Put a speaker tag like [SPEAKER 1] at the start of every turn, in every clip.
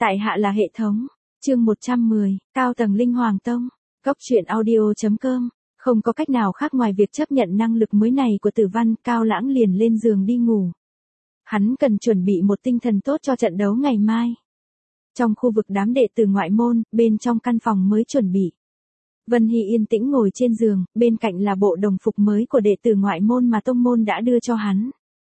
[SPEAKER 1] Tại hạ là hệ thống. Chương 110, cao tầng Linh Hoàng Tông. Cốc truyện audio.com. Không có cách nào khác ngoài việc chấp nhận năng lực mới này của Tử Văn, Cao Lãng liền lên giường đi ngủ. Hắn cần chuẩn bị một tinh thần tốt cho trận đấu ngày mai. Trong khu vực đám đệ tử ngoại môn, bên trong căn phòng mới chuẩn bị. Vân Hy yên tĩnh ngồi trên giường, bên cạnh là bộ đồng phục mới của đệ tử ngoại môn mà tông môn đã đưa cho hắn.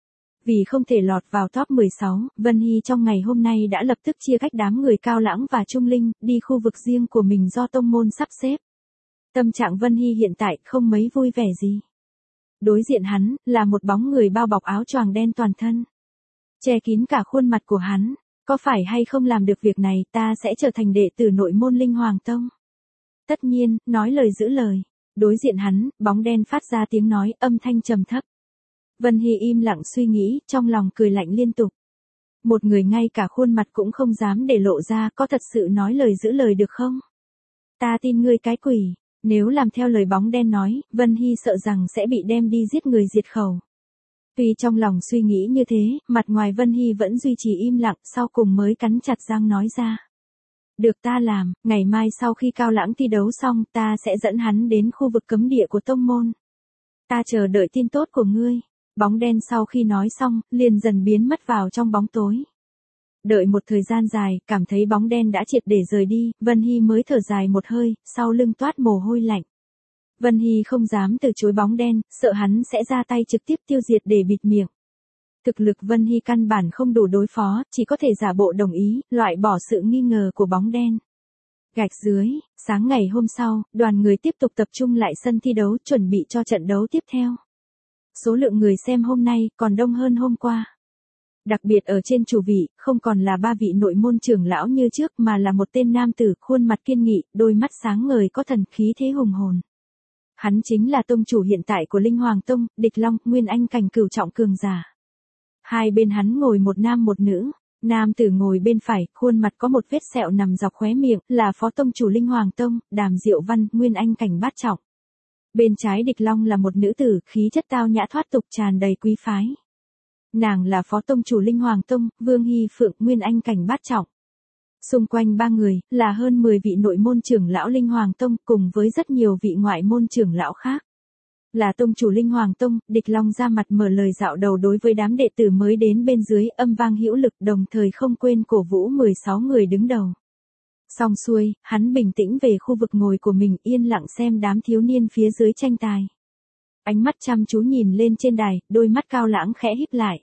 [SPEAKER 1] Vì không thể lọt vào top 16, Vân Hy trong ngày hôm nay đã lập tức chia cách đám người Cao Lãng và Trung Linh, đi khu vực riêng của mình do tông môn sắp xếp. Tâm trạng Vân Hy hiện tại không mấy vui vẻ gì. Đối diện hắn, là một bóng người bao bọc áo choàng đen toàn thân. Che kín cả khuôn mặt của hắn. Có phải hay không làm được việc này, ta sẽ trở thành đệ tử nội môn Linh Hoàng Tông. Tất nhiên, nói lời giữ lời. Đối diện hắn, bóng đen phát ra tiếng nói, âm thanh trầm thấp. Vân Hy im lặng suy nghĩ, trong lòng cười lạnh liên tục. Một người ngay cả khuôn mặt cũng không dám để lộ ra, có thật sự nói lời giữ lời được không? Ta tin ngươi cái quỷ. Nếu làm theo lời bóng đen nói, Vân Hy sợ rằng sẽ bị đem đi giết người diệt khẩu. Tuy trong lòng suy nghĩ như thế, mặt ngoài Vân Hy vẫn duy trì im lặng, sau cùng mới cắn chặt răng nói ra. Được ta làm, ngày mai sau khi Cao Lãng thi đấu xong, ta sẽ dẫn hắn đến khu vực cấm địa của tông môn. Ta chờ đợi tin tốt của ngươi. Bóng đen sau khi nói xong, liền dần biến mất vào trong bóng tối. Đợi một thời gian dài, cảm thấy bóng đen đã triệt để rời đi, Vân Hy mới thở dài một hơi, sau lưng toát mồ hôi lạnh. Vân Hy không dám từ chối bóng đen, sợ hắn sẽ ra tay trực tiếp tiêu diệt để bịt miệng. Thực lực Vân Hy căn bản không đủ đối phó, chỉ có thể giả bộ đồng ý, loại bỏ sự nghi ngờ của bóng đen. Gạch dưới, sáng ngày hôm sau, đoàn người tiếp tục tập trung lại sân thi đấu chuẩn bị cho trận đấu tiếp theo. Số lượng người xem hôm nay còn đông hơn hôm qua. Đặc biệt ở trên chủ vị, không còn là ba vị nội môn trưởng lão như trước mà là một tên nam tử, khuôn mặt kiên nghị, đôi mắt sáng ngời có thần khí thế hùng hồn. Hắn chính là tông chủ hiện tại của Linh Hoàng Tông, Địch Long, Nguyên Anh cảnh cửu trọng cường giả. Hai bên hắn ngồi một nam một nữ. Nam tử ngồi bên phải, khuôn mặt có một vết sẹo nằm dọc khóe miệng, là phó tông chủ Linh Hoàng Tông, Đàm Diệu Văn, Nguyên Anh cảnh bát trọng. Bên trái Địch Long là một nữ tử, khí chất tao nhã thoát tục tràn đầy quý phái. Nàng là phó tông chủ Linh Hoàng Tông, Vương Hy Phượng, Nguyên Anh cảnh bát trọng. Xung quanh ba người, là hơn 10 vị nội môn trưởng lão Linh Hoàng Tông, cùng với rất nhiều vị ngoại môn trưởng lão khác. Là tông chủ Linh Hoàng Tông, Địch Long ra mặt mở lời dạo đầu đối với đám đệ tử mới đến bên dưới, âm vang hữu lực, đồng thời không quên cổ vũ 16 người đứng đầu. Xong xuôi, hắn bình tĩnh về khu vực ngồi của mình, yên lặng xem đám thiếu niên phía dưới tranh tài. Ánh mắt chăm chú nhìn lên trên đài, đôi mắt Cao Lãng khẽ híp lại.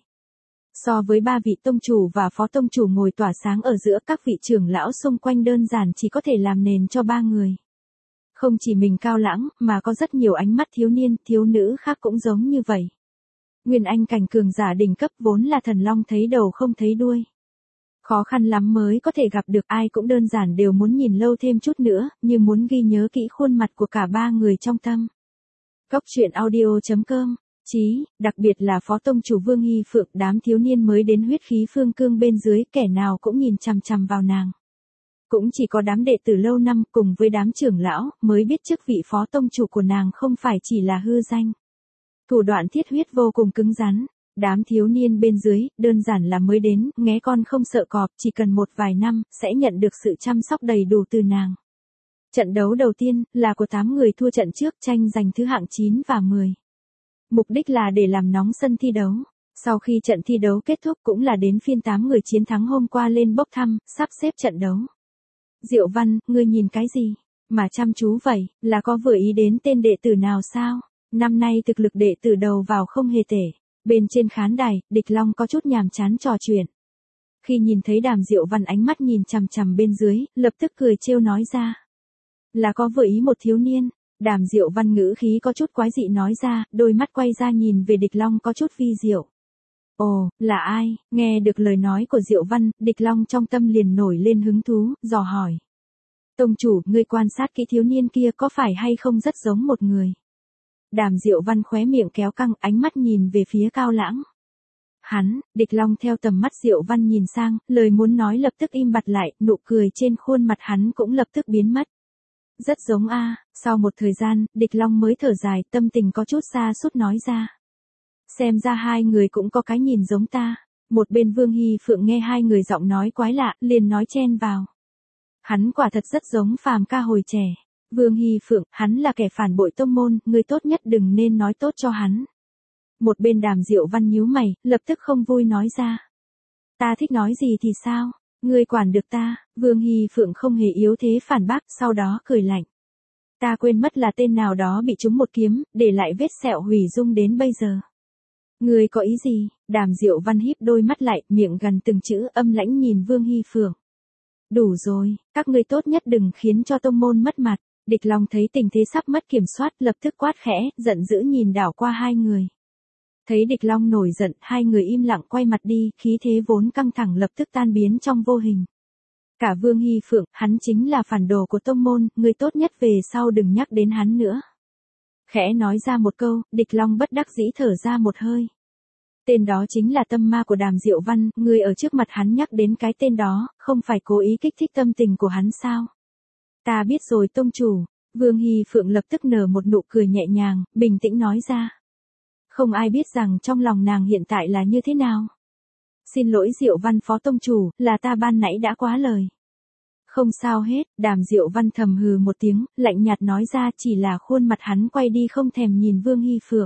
[SPEAKER 1] So với ba vị tông chủ và phó tông chủ ngồi tỏa sáng ở giữa, các vị trưởng lão xung quanh đơn giản chỉ có thể làm nền cho ba người. Không chỉ mình Cao Lãng, mà có rất nhiều ánh mắt thiếu niên, thiếu nữ khác cũng giống như vậy. Nguyên Anh cảnh cường giả đỉnh cấp vốn là thần long thấy đầu không thấy đuôi. Khó khăn lắm mới có thể gặp được, ai cũng đơn giản đều muốn nhìn lâu thêm chút nữa, như muốn ghi nhớ kỹ khuôn mặt của cả ba người trong tâm. Cốc truyện audio.com. Chí, đặc biệt là phó tông chủ Vương Hy Phượng, đám thiếu niên mới đến huyết khí phương cương bên dưới, kẻ nào cũng nhìn chằm chằm vào nàng. Cũng chỉ có đám đệ tử lâu năm cùng với đám trưởng lão mới biết chức vị phó tông chủ của nàng không phải chỉ là hư danh. Thủ đoạn thiết huyết vô cùng cứng rắn. Đám thiếu niên bên dưới, đơn giản là mới đến, nghé con không sợ cọp, chỉ cần một vài năm, sẽ nhận được sự chăm sóc đầy đủ từ nàng. Trận đấu đầu tiên, là của 8 người thua trận trước, tranh giành thứ hạng 9 và 10. Mục đích là để làm nóng sân thi đấu. Sau khi trận thi đấu kết thúc cũng là đến phiên 8 người chiến thắng hôm qua lên bốc thăm, sắp xếp trận đấu. Diệu Văn, ngươi nhìn cái gì? Mà chăm chú vậy, là có vừa ý đến tên đệ tử nào sao? Năm nay thực lực đệ tử đầu vào không hề tệ. Bên trên khán đài, Địch Long có chút nhàm chán trò chuyện. Khi nhìn thấy Đàm Diệu Văn ánh mắt nhìn chằm chằm bên dưới, lập tức cười trêu nói ra. Là có vừa ý một thiếu niên. Đàm Diệu Văn ngữ khí có chút quái dị nói ra, đôi mắt quay ra nhìn về Địch Long có chút vi diệu. Ồ, là ai? Nghe được lời nói của Diệu Văn, Địch Long trong tâm liền nổi lên hứng thú, dò hỏi. Tông chủ, ngươi quan sát kỹ thiếu niên kia có phải hay không rất giống một người? Đàm Diệu Văn khóe miệng kéo căng, ánh mắt nhìn về phía Cao Lãng. Hắn, Địch Long theo tầm mắt Diệu Văn nhìn sang, lời muốn nói lập tức im bặt lại, nụ cười trên khuôn mặt hắn cũng lập tức biến mất. Rất giống a. Sau một thời gian, Địch Long mới thở dài, tâm tình có chút sa sút nói ra. Xem ra hai người cũng có cái nhìn giống ta. Một bên Vương Hy Phượng nghe hai người giọng nói quái lạ, liền nói chen vào. Hắn quả thật rất giống Phàm ca hồi trẻ. Vương Hy Phượng, hắn là kẻ phản bội tông môn, người tốt nhất đừng nên nói tốt cho hắn. Một bên Đàm Diệu Văn nhíu mày, lập tức không vui nói ra. Ta thích nói gì thì sao, ngươi quản được ta. Vương Hy Phượng không hề yếu thế phản bác, sau đó cười lạnh. Ta quên mất là tên nào đó bị trúng một kiếm, để lại vết sẹo hủy dung đến bây giờ. Ngươi có ý gì? Đàm Diệu Văn híp đôi mắt lại, miệng gần từng chữ, âm lãnh nhìn Vương Hy Phượng. Đủ rồi, các ngươi tốt nhất đừng khiến cho tông môn mất mặt. Địch Long thấy tình thế sắp mất kiểm soát, lập tức quát khẽ, giận dữ nhìn đảo qua hai người. Thấy Địch Long nổi giận, hai người im lặng quay mặt đi, khí thế vốn căng thẳng lập tức tan biến trong vô hình. Cả Vương Hy Phượng, hắn chính là phản đồ của tông môn, người tốt nhất về sau đừng nhắc đến hắn nữa. Khẽ nói ra một câu, Địch Long bất đắc dĩ thở ra một hơi. Tên đó chính là tâm ma của Đàm Diệu Văn, người ở trước mặt hắn nhắc đến cái tên đó, không phải cố ý kích thích tâm tình của hắn sao? Ta biết rồi tông chủ. Vương Hy Phượng lập tức nở một nụ cười nhẹ nhàng, bình tĩnh nói ra. Không ai biết rằng trong lòng nàng hiện tại là như thế nào. Xin lỗi Diệu Văn phó tông chủ, là ta ban nãy đã quá lời. Không sao hết, Đàm Diệu Văn thầm hừ một tiếng, lạnh nhạt nói ra, chỉ là khuôn mặt hắn quay đi không thèm nhìn Vương Hy Phượng.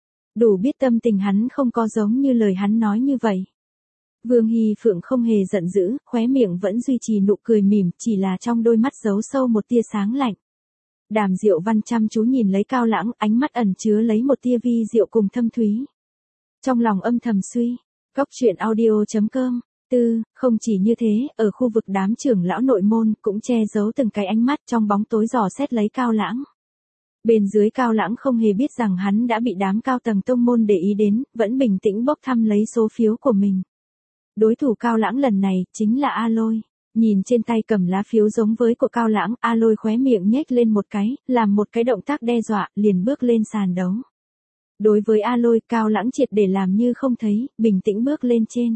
[SPEAKER 1] Đủ biết tâm tình hắn không có giống như lời hắn nói như vậy. Vương Hy Phượng không hề giận dữ, khóe miệng vẫn duy trì nụ cười mỉm, chỉ là trong đôi mắt giấu sâu một tia sáng lạnh. Đàm Diệu Văn chăm chú nhìn lấy Cao Lãng, ánh mắt ẩn chứa lấy một tia vi diệu cùng thâm thúy. Trong lòng âm thầm suy, Cốc truyện audio.com. Không chỉ như thế, ở khu vực đám trưởng lão nội môn cũng che giấu từng cái ánh mắt trong bóng tối dò xét lấy Cao Lãng. Bên dưới Cao Lãng không hề biết rằng hắn đã bị đám cao tầng tông môn để ý đến, vẫn bình tĩnh bốc thăm lấy số phiếu của mình. Đối thủ Cao Lãng lần này chính là A Lôi. Nhìn trên tay cầm lá phiếu giống với của Cao Lãng, A Lôi khóe miệng nhếch lên một cái, làm một cái động tác đe dọa, liền bước lên sàn đấu. Đối với A Lôi, Cao Lãng triệt để làm như không thấy, bình tĩnh bước lên trên.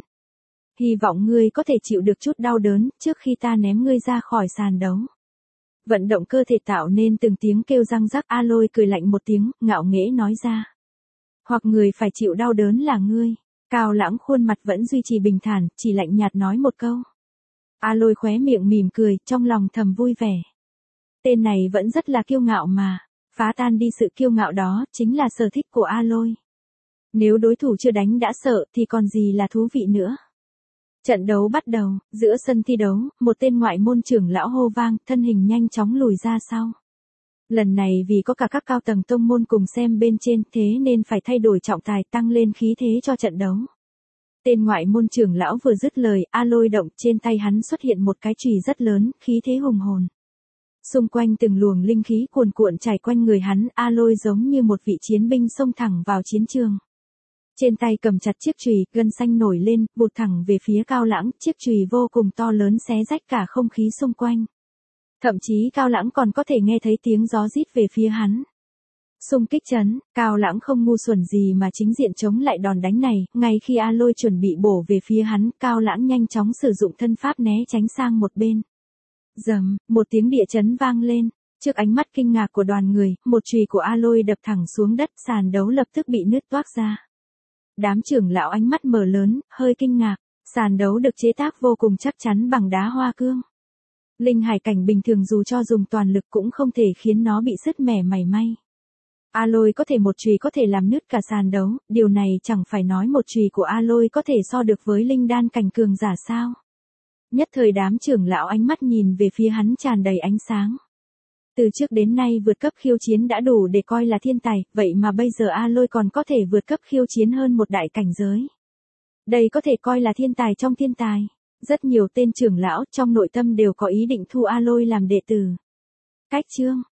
[SPEAKER 1] Hy vọng ngươi có thể chịu được chút đau đớn, trước khi ta ném ngươi ra khỏi sàn đấu. Vận động cơ thể tạo nên từng tiếng kêu răng rắc. A Lôi cười lạnh một tiếng, ngạo nghễ nói ra. Hoặc người phải chịu đau đớn là ngươi. Cao Lãng khuôn mặt vẫn duy trì bình thản, chỉ lạnh nhạt nói một câu. A Lôi khóe miệng mỉm cười, trong lòng thầm vui vẻ. Tên này vẫn rất là kiêu ngạo mà, phá tan đi sự kiêu ngạo đó, chính là sở thích của A Lôi. Nếu đối thủ chưa đánh đã sợ, thì còn gì là thú vị nữa. Trận đấu bắt đầu, giữa sân thi đấu, một tên ngoại môn trưởng lão hô vang, thân hình nhanh chóng lùi ra sau. Lần này vì có cả các cao tầng tông môn cùng xem bên trên, thế nên phải thay đổi trọng tài, tăng lên khí thế cho trận đấu. Tên ngoại môn trưởng lão vừa dứt lời, A Lôi động, trên tay hắn xuất hiện một cái chùy rất lớn, khí thế hùng hồn. Xung quanh từng luồng linh khí cuồn cuộn trải quanh người hắn, A Lôi giống như một vị chiến binh xông thẳng vào chiến trường. Trên tay cầm chặt chiếc chùy, gân xanh nổi lên, vụt thẳng về phía Cao Lãng, chiếc chùy vô cùng to lớn xé rách cả không khí xung quanh. Thậm chí Cao Lãng còn có thể nghe thấy tiếng gió rít về phía hắn. Xung kích chấn, Cao Lãng không ngu xuẩn gì mà chính diện chống lại đòn đánh này, ngay khi A Lôi chuẩn bị bổ về phía hắn, Cao Lãng nhanh chóng sử dụng thân pháp né tránh sang một bên. Rầm, một tiếng địa chấn vang lên, trước ánh mắt kinh ngạc của đoàn người, một chùy của A Lôi đập thẳng xuống đất, sàn đấu lập tức bị nứt toác ra. Đám trưởng lão ánh mắt mở lớn, hơi kinh ngạc, sàn đấu được chế tác vô cùng chắc chắn bằng đá hoa cương. Linh hải cảnh bình thường dù cho dùng toàn lực cũng không thể khiến nó bị sứt mẻ mảy may. A Lôi có thể một chùy có thể làm nứt cả sàn đấu, điều này chẳng phải nói một chùy của A Lôi có thể so được với linh đan cảnh cường giả sao. Nhất thời đám trưởng lão ánh mắt nhìn về phía hắn tràn đầy ánh sáng. Từ trước đến nay vượt cấp khiêu chiến đã đủ để coi là thiên tài, vậy mà bây giờ A Lôi còn có thể vượt cấp khiêu chiến hơn một đại cảnh giới. Đây có thể coi là thiên tài trong thiên tài. Rất nhiều tên trưởng lão trong nội tâm đều có ý định thu A Lôi làm đệ tử. Cách chương